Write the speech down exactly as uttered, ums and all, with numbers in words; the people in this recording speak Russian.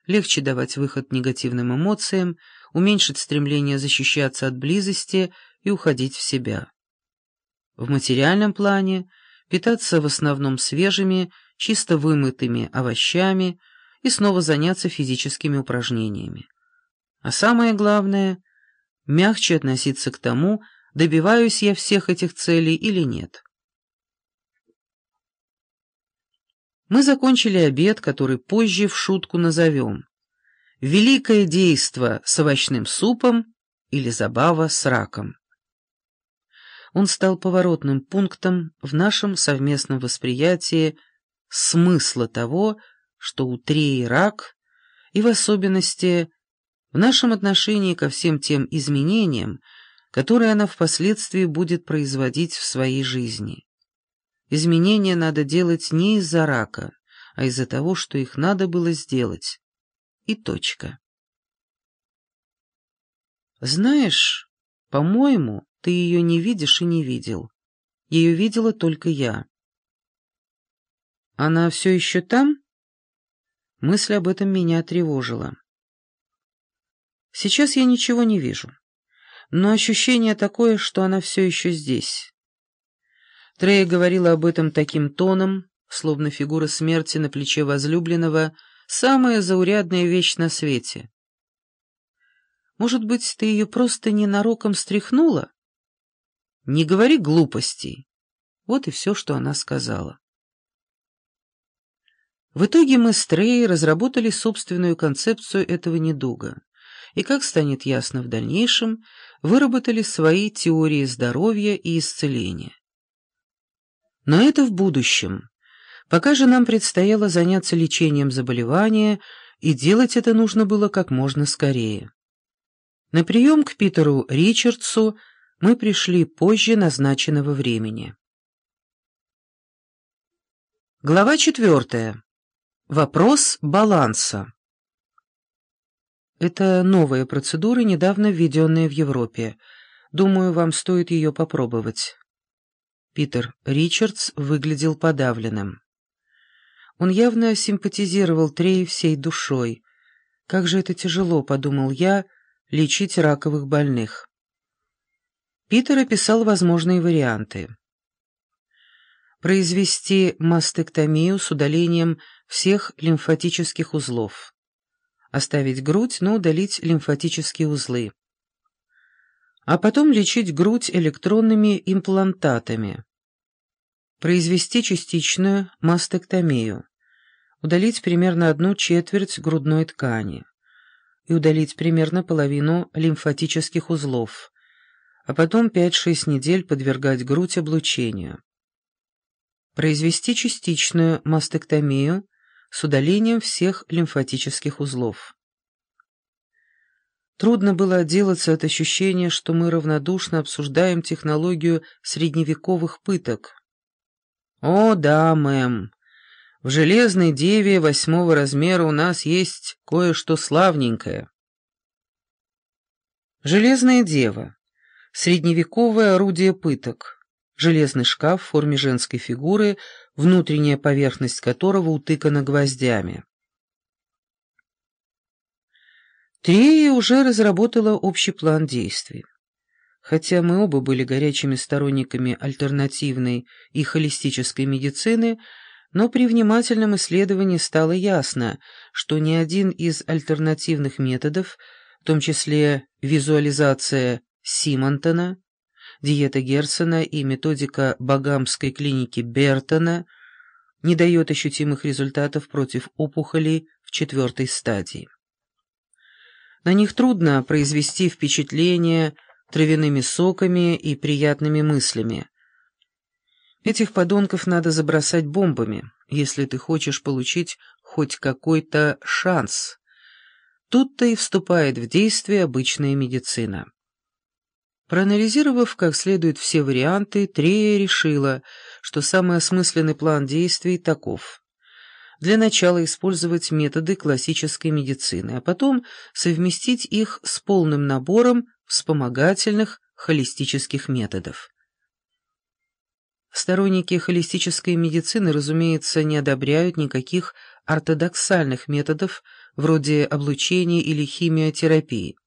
легче давать выход негативным эмоциям, уменьшить стремление защищаться от близости и уходить в себя. В материальном плане питаться в основном свежими, чисто вымытыми овощами и снова заняться физическими упражнениями. А самое главное – мягче относиться к тому, добиваюсь я всех этих целей или нет. Мы закончили обед, который позже в шутку назовем «Великое действо с овощным супом» или «Забава с раком». Он стал поворотным пунктом в нашем совместном восприятии смысла того, что у Треи рак, и в особенности в нашем отношении ко всем тем изменениям, которые она впоследствии будет производить в своей жизни. Изменения надо делать не из-за рака, а из-за того, что их надо было сделать. И точка. Знаешь, по-моему, ты ее не видишь и не видел. Ее видела только я. Она все еще там? Мысль об этом меня тревожила. Сейчас я ничего не вижу, но ощущение такое, что она все еще здесь. Трея говорила об этом таким тоном, словно фигура смерти на плече возлюбленного — самая заурядная вещь на свете. Может быть, ты ее просто ненароком стряхнула? Не говори глупостей. Вот и все, что она сказала. В итоге мы с Треей разработали собственную концепцию этого недуга, и, как станет ясно в дальнейшем, выработали свои теории здоровья и исцеления. Но это в будущем. Пока же нам предстояло заняться лечением заболевания, и делать это нужно было как можно скорее. На прием к Питеру Ричардсу мы пришли позже назначенного времени. Глава четвертая. Вопрос баланса. Это новая процедура, недавно введенная в Европе. Думаю, вам стоит ее попробовать. Питер Ричардс выглядел подавленным. Он явно симпатизировал Трее всей душой. Как же это тяжело, подумал я, лечить раковых больных. Питер описал возможные варианты. Произвести мастектомию с удалением всех лимфатических узлов. Оставить грудь, но удалить лимфатические узлы. А потом лечить грудь электронными имплантатами. Произвести частичную мастектомию. Удалить примерно одну четверть грудной ткани. И удалить примерно половину лимфатических узлов. А потом пять-шесть недель подвергать грудь облучению. Произвести частичную мастектомию с удалением всех лимфатических узлов. Трудно было отделаться от ощущения, что мы равнодушно обсуждаем технологию средневековых пыток. «О, да, мэм, в Железной Деве восьмого размера у нас есть кое-что славненькое». Железная Дева — средневековое орудие пыток. Железный шкаф в форме женской фигуры, внутренняя поверхность которого утыкана гвоздями. Трея уже разработала общий план действий. Хотя мы оба были горячими сторонниками альтернативной и холистической медицины, но при внимательном исследовании стало ясно, что ни один из альтернативных методов, в том числе визуализация Симонтона, диета Герцена и методика Багамской клиники Бертона, не дает ощутимых результатов против опухолей в четвертой стадии. На них трудно произвести впечатление травяными соками и приятными мыслями. Этих подонков надо забросать бомбами, если ты хочешь получить хоть какой-то шанс. Тут-то и вступает в действие обычная медицина. Проанализировав как следует все варианты, Трея решила, что самый осмысленный план действий таков. Для начала использовать методы классической медицины, а потом совместить их с полным набором вспомогательных холистических методов. Сторонники холистической медицины, разумеется, не одобряют никаких ортодоксальных методов вроде облучения или химиотерапии.